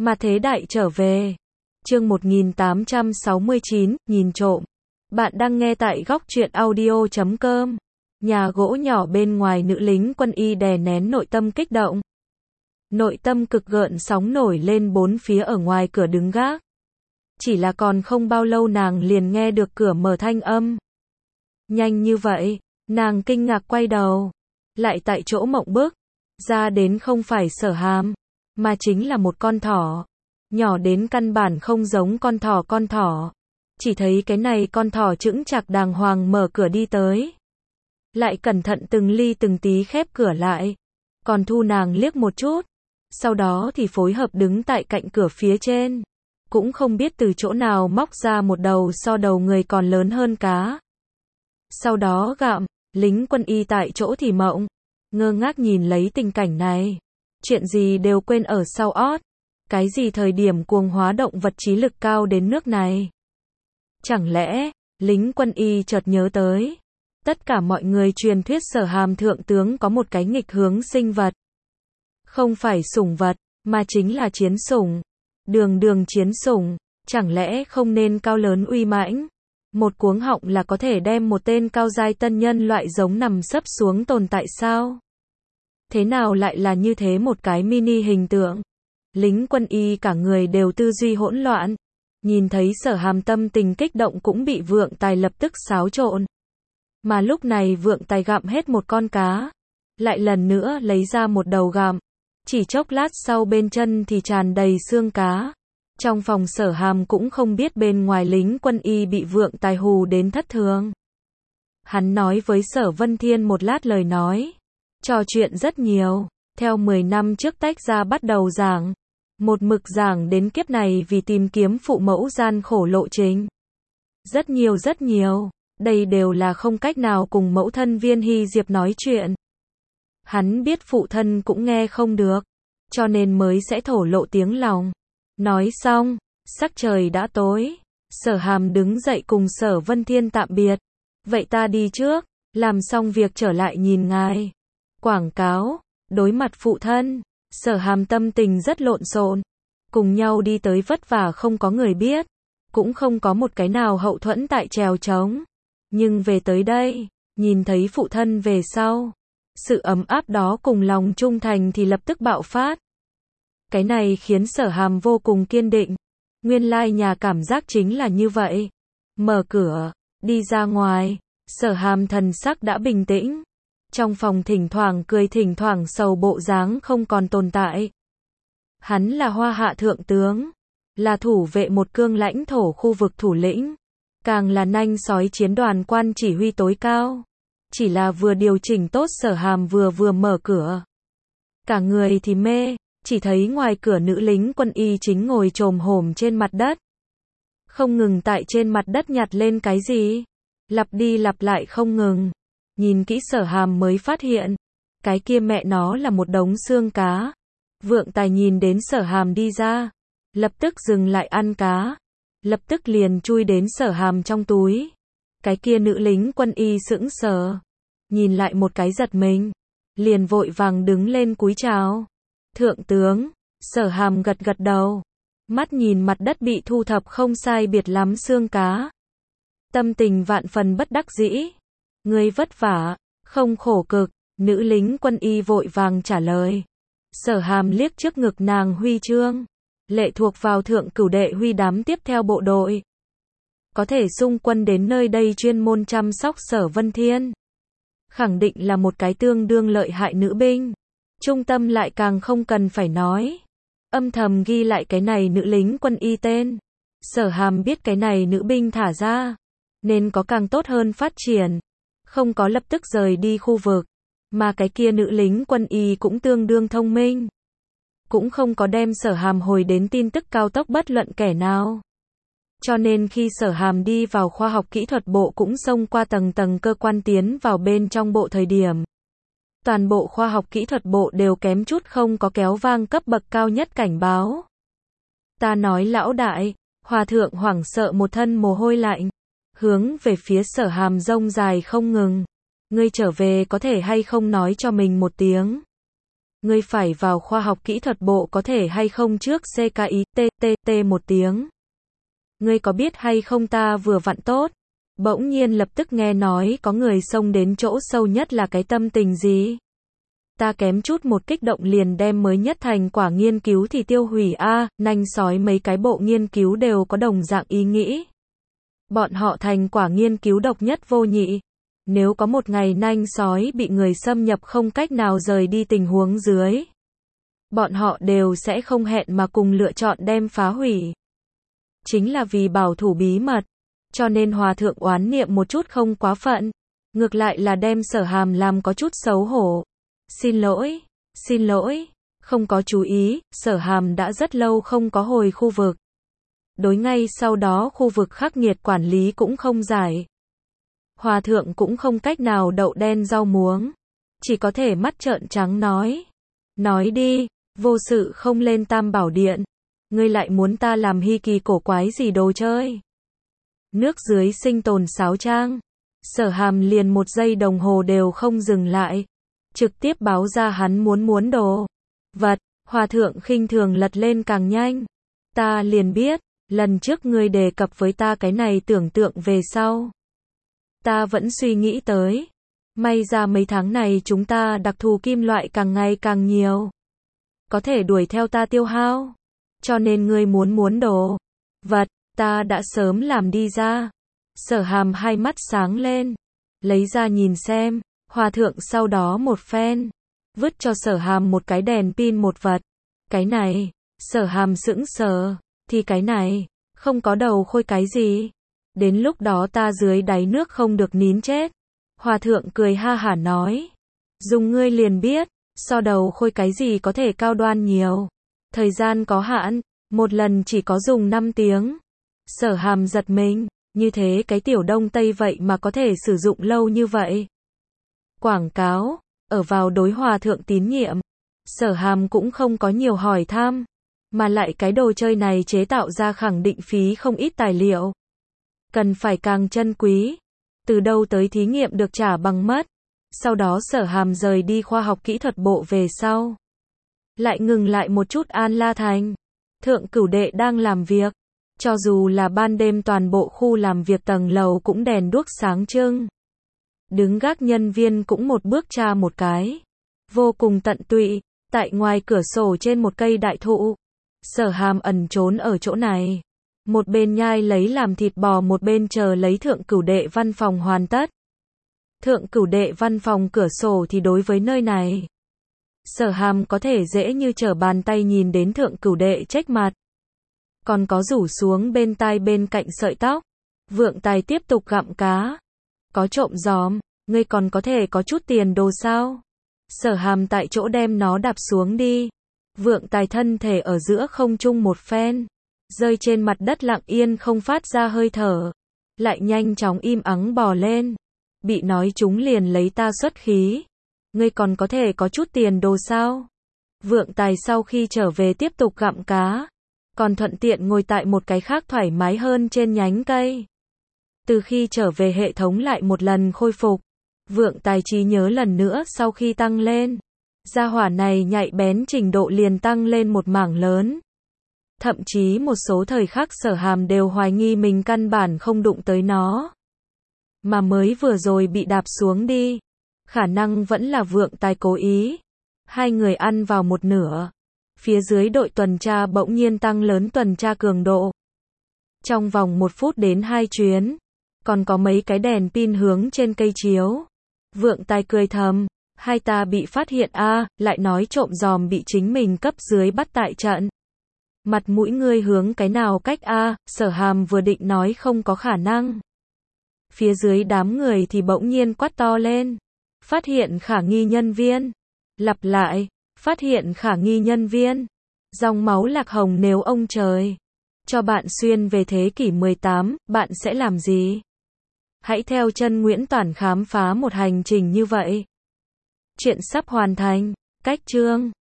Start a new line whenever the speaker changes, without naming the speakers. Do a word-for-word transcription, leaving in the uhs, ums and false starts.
Mà thế đại trở về. Chương một nghìn tám trăm sáu mươi chín, nhìn trộm. Bạn đang nghe tại góc truyện audio chấm com. Nhà gỗ nhỏ bên ngoài, nữ lính quân y đè nén nội tâm kích động. Nội tâm cực gợn sóng nổi lên bốn phía ở ngoài cửa đứng gác. Chỉ là còn không bao lâu nàng liền nghe được cửa mở thanh âm. Nhanh như vậy, nàng kinh ngạc quay đầu. Lại tại chỗ mộng bức. Ra đến không phải Sở Hàm, mà chính là một con thỏ. Nhỏ đến căn bản không giống con thỏ con thỏ. Chỉ thấy cái này con thỏ chững chạc đàng hoàng mở cửa đi tới. Lại cẩn thận từng ly từng tí khép cửa lại. Còn thu nàng liếc một chút. Sau đó thì phối hợp đứng tại cạnh cửa phía trên. Cũng không biết từ chỗ nào móc ra một đầu so đầu người còn lớn hơn cá. Sau đó gặm, lính quân y tại chỗ thì mộng. Ngơ ngác nhìn lấy tình cảnh này. Chuyện gì đều quên ở sau ót. Cái gì thời điểm cuồng hóa động vật trí lực cao đến nước này? Chẳng lẽ, lính quân y chợt nhớ tới. Tất cả mọi người truyền thuyết Sở Hàm thượng tướng có một cái nghịch hướng sinh vật. Không phải sủng vật, mà chính là chiến sủng. Đường đường chiến sủng, chẳng lẽ không nên cao lớn uy mãnh? Một cuống họng là có thể đem một tên cao giai tân nhân loại giống nằm sấp xuống tồn tại sao? Thế nào lại là như thế một cái mini hình tượng? Lính quân y cả người đều tư duy hỗn loạn. Nhìn thấy Sở Hàm tâm tình kích động cũng bị Vượng Tài lập tức xáo trộn. Mà lúc này Vượng Tài gặm hết một con cá. Lại lần nữa lấy ra một đầu gặm. Chỉ chốc lát sau bên chân thì tràn đầy xương cá. Trong phòng Sở Hàm cũng không biết bên ngoài lính quân y bị Vượng Tài hù đến thất thường. Hắn nói với Sở Vân Thiên một lát lời nói. Trò chuyện rất nhiều. Theo mười năm trước tách ra bắt đầu giảng. Một mực giảng đến kiếp này vì tìm kiếm phụ mẫu gian khổ lộ trình. Rất nhiều rất nhiều. Đây đều là không cách nào cùng mẫu thân Viên Hy Diệp nói chuyện. Hắn biết phụ thân cũng nghe không được. Cho nên mới sẽ thổ lộ tiếng lòng. Nói xong, sắc trời đã tối. Sở Hàm đứng dậy cùng Sở Vân Thiên tạm biệt. Vậy ta đi trước, làm xong việc trở lại nhìn ngài. Quảng cáo, đối mặt phụ thân, Sở Hàm tâm tình rất lộn xộn. Cùng nhau đi tới vất vả không có người biết. Cũng không có một cái nào hậu thuẫn tại trèo trống. Nhưng về tới đây, nhìn thấy phụ thân về sau. Sự ấm áp đó cùng lòng trung thành thì lập tức bạo phát. Cái này khiến Sở Hàm vô cùng kiên định. Nguyên lai nhà cảm giác chính là như vậy. Mở cửa, đi ra ngoài, Sở Hàm thần sắc đã bình tĩnh. Trong phòng thỉnh thoảng cười thỉnh thoảng sầu bộ dáng không còn tồn tại. Hắn là Hoa Hạ thượng tướng, là thủ vệ một cương lãnh thổ khu vực thủ lĩnh, càng là nanh sói chiến đoàn quan chỉ huy tối cao. Chỉ là vừa điều chỉnh tốt Sở Hàm vừa vừa mở cửa. Cả người thì mê, chỉ thấy ngoài cửa nữ lính quân y chính ngồi chồm hổm trên mặt đất. Không ngừng tại trên mặt đất nhặt lên cái gì. Lặp đi lặp lại không ngừng. Nhìn kỹ Sở Hàm mới phát hiện. Cái kia mẹ nó là một đống xương cá. Vượng Tài nhìn đến Sở Hàm đi ra. Lập tức dừng lại ăn cá. Lập tức liền chui đến Sở Hàm trong túi. Cái kia nữ lính quân y sững sờ. Nhìn lại một cái giật mình. Liền vội vàng đứng lên cúi chào. Thượng tướng, Sở Hàm gật gật đầu. Mắt nhìn mặt đất bị thu thập không sai biệt lắm xương cá. Tâm tình vạn phần bất đắc dĩ. Ngươi vất vả, không khổ cực, nữ lính quân y vội vàng trả lời. Sở Hàm liếc trước ngực nàng huy chương. Lệ thuộc vào thượng cửu đệ huy đám tiếp theo bộ đội. Có thể xung quân đến nơi đây chuyên môn chăm sóc Sở Vân Thiên. Khẳng định là một cái tương đương lợi hại nữ binh. Trung tâm lại càng không cần phải nói. Âm thầm ghi lại cái này nữ lính quân y tên. Sở Hàm biết cái này nữ binh thả ra. Nên có càng tốt hơn phát triển. Không có lập tức rời đi khu vực. Mà cái kia nữ lính quân y cũng tương đương thông minh. Cũng không có đem Sở Hàm hồi đến tin tức cao tốc bất luận kẻ nào. Cho nên khi Sở Hàm đi vào khoa học kỹ thuật bộ cũng xông qua tầng tầng cơ quan tiến vào bên trong bộ thời điểm. Toàn bộ khoa học kỹ thuật bộ đều kém chút không có kéo vang cấp bậc cao nhất cảnh báo. Ta nói lão đại, Hòa thượng hoảng sợ một thân mồ hôi lạnh. Hướng về phía Sở Hàm rông dài không ngừng. Ngươi trở về có thể hay không nói cho mình một tiếng. Ngươi phải vào khoa học kỹ thuật bộ có thể hay không trước xê ca i tê tê tê một tiếng. Ngươi có biết hay không ta vừa vặn tốt. Bỗng nhiên lập tức nghe nói có người xông đến chỗ sâu nhất là cái tâm tình gì. Ta kém chút một kích động liền đem mới nhất thành quả nghiên cứu thì tiêu hủy a, nanh sói mấy cái bộ nghiên cứu đều có đồng dạng ý nghĩ. Bọn họ thành quả nghiên cứu độc nhất vô nhị. Nếu có một ngày nanh sói bị người xâm nhập không cách nào rời đi tình huống dưới, bọn họ đều sẽ không hẹn mà cùng lựa chọn đem phá hủy. Chính là vì bảo thủ bí mật, cho nên hòa thượng oán niệm một chút không quá phận, ngược lại là đem Sở Hàm làm có chút xấu hổ. Xin lỗi, xin lỗi, không có chú ý, Sở Hàm đã rất lâu không có hồi khu vực. Đối ngay sau đó khu vực khắc nghiệt quản lý cũng không giải. Hòa thượng cũng không cách nào đậu đen rau muống, chỉ có thể mắt trợn trắng nói. Nói đi, vô sự không lên Tam Bảo Điện, ngươi lại muốn ta làm hi kỳ cổ quái gì đồ chơi. Nước dưới sinh tồn sáo trang, Sở Hàm liền một giây đồng hồ đều không dừng lại, trực tiếp báo ra hắn muốn muốn đồ vật. Hòa thượng khinh thường lật lên càng nhanh. Ta liền biết, lần trước ngươi đề cập với ta cái này tưởng tượng về sau. Ta vẫn suy nghĩ tới. May ra mấy tháng này chúng ta đặc thù kim loại càng ngày càng nhiều. Có thể đuổi theo ta tiêu hao. Cho nên ngươi muốn muốn đồ vật, ta đã sớm làm đi ra. Sở Hàm hai mắt sáng lên. Lấy ra nhìn xem. Hòa thượng sau đó một phen. Vứt cho Sở Hàm một cái đèn pin một vật. Cái này. Sở Hàm sững sờ. Thì cái này. Không có đầu khôi cái gì. Đến lúc đó ta dưới đáy nước không được nín chết. Hòa thượng cười ha hả nói. Dùng ngươi liền biết. So đầu khôi cái gì có thể cao đoan nhiều. Thời gian có hạn. Một lần chỉ có dùng năm tiếng. Sở Hàm giật mình. Như thế cái tiểu đông tây vậy mà có thể sử dụng lâu như vậy. Quảng cáo. Ở vào đối hòa thượng tín nhiệm. Sở Hàm cũng không có nhiều hỏi thăm. Mà lại cái đồ chơi này chế tạo ra khẳng định phí không ít tài liệu. Cần phải càng chân quý. Từ đâu tới thí nghiệm được trả bằng mất. Sau đó Sở Hàm rời đi khoa học kỹ thuật bộ về sau. Lại ngừng lại một chút An La Thành. Thượng Cửu Đệ đang làm việc. Cho dù là ban đêm toàn bộ khu làm việc tầng lầu cũng đèn đuốc sáng trưng. Đứng gác nhân viên cũng một bước tra một cái. Vô cùng tận tụy. Tại ngoài cửa sổ trên một cây đại thụ. Sở Hàm ẩn trốn ở chỗ này. Một bên nhai lấy làm thịt bò, một bên chờ lấy Thượng Cửu Đệ văn phòng hoàn tất. Thượng Cửu Đệ văn phòng cửa sổ thì đối với nơi này. Sở Hàm có thể dễ như trở bàn tay nhìn đến Thượng Cửu Đệ trách mặt. Còn có rủ xuống bên tai bên cạnh sợi tóc. Vượng Tài tiếp tục gặm cá. Có trộm giòm, ngươi còn có thể có chút tiền đồ sao? Sở Hàm tại chỗ đem nó đạp xuống đi. Vượng Tài thân thể ở giữa không trung một phen. Rơi trên mặt đất lặng yên không phát ra hơi thở. Lại nhanh chóng im ắng bò lên. Bị nói chúng liền lấy ta xuất khí. Ngươi còn có thể có chút tiền đồ sao? Vượng Tài sau khi trở về tiếp tục gặm cá. Còn thuận tiện ngồi tại một cái khác thoải mái hơn trên nhánh cây. Từ khi trở về hệ thống lại một lần khôi phục. Vượng Tài trí nhớ lần nữa sau khi tăng lên. Gia hỏa này nhạy bén trình độ liền tăng lên một mảng lớn. Thậm chí một số thời khắc Sở Hàm đều hoài nghi mình căn bản không đụng tới nó. Mà mới vừa rồi bị đạp xuống đi. Khả năng vẫn là Vượng Tài cố ý. Hai người ăn vào một nửa. Phía dưới đội tuần tra bỗng nhiên tăng lớn tuần tra cường độ. Trong vòng một phút đến hai chuyến. Còn có mấy cái đèn pin hướng trên cây chiếu. Vượng Tài cười thầm. Hai ta bị phát hiện a à, lại nói trộm giòm bị chính mình cấp dưới bắt tại trận. Mặt mũi ngươi hướng cái nào cách a à, Sở Hàm vừa định nói không có khả năng. Phía dưới đám người thì bỗng nhiên quát to lên. Phát hiện khả nghi nhân viên. Lặp lại. Phát hiện khả nghi nhân viên. Dòng máu lạc hồng nếu ông trời cho bạn xuyên về thế kỷ mười tám, bạn sẽ làm gì? Hãy theo chân Nguyễn Toản khám phá một hành trình như vậy. Chuyện sắp hoàn thành. Cách chương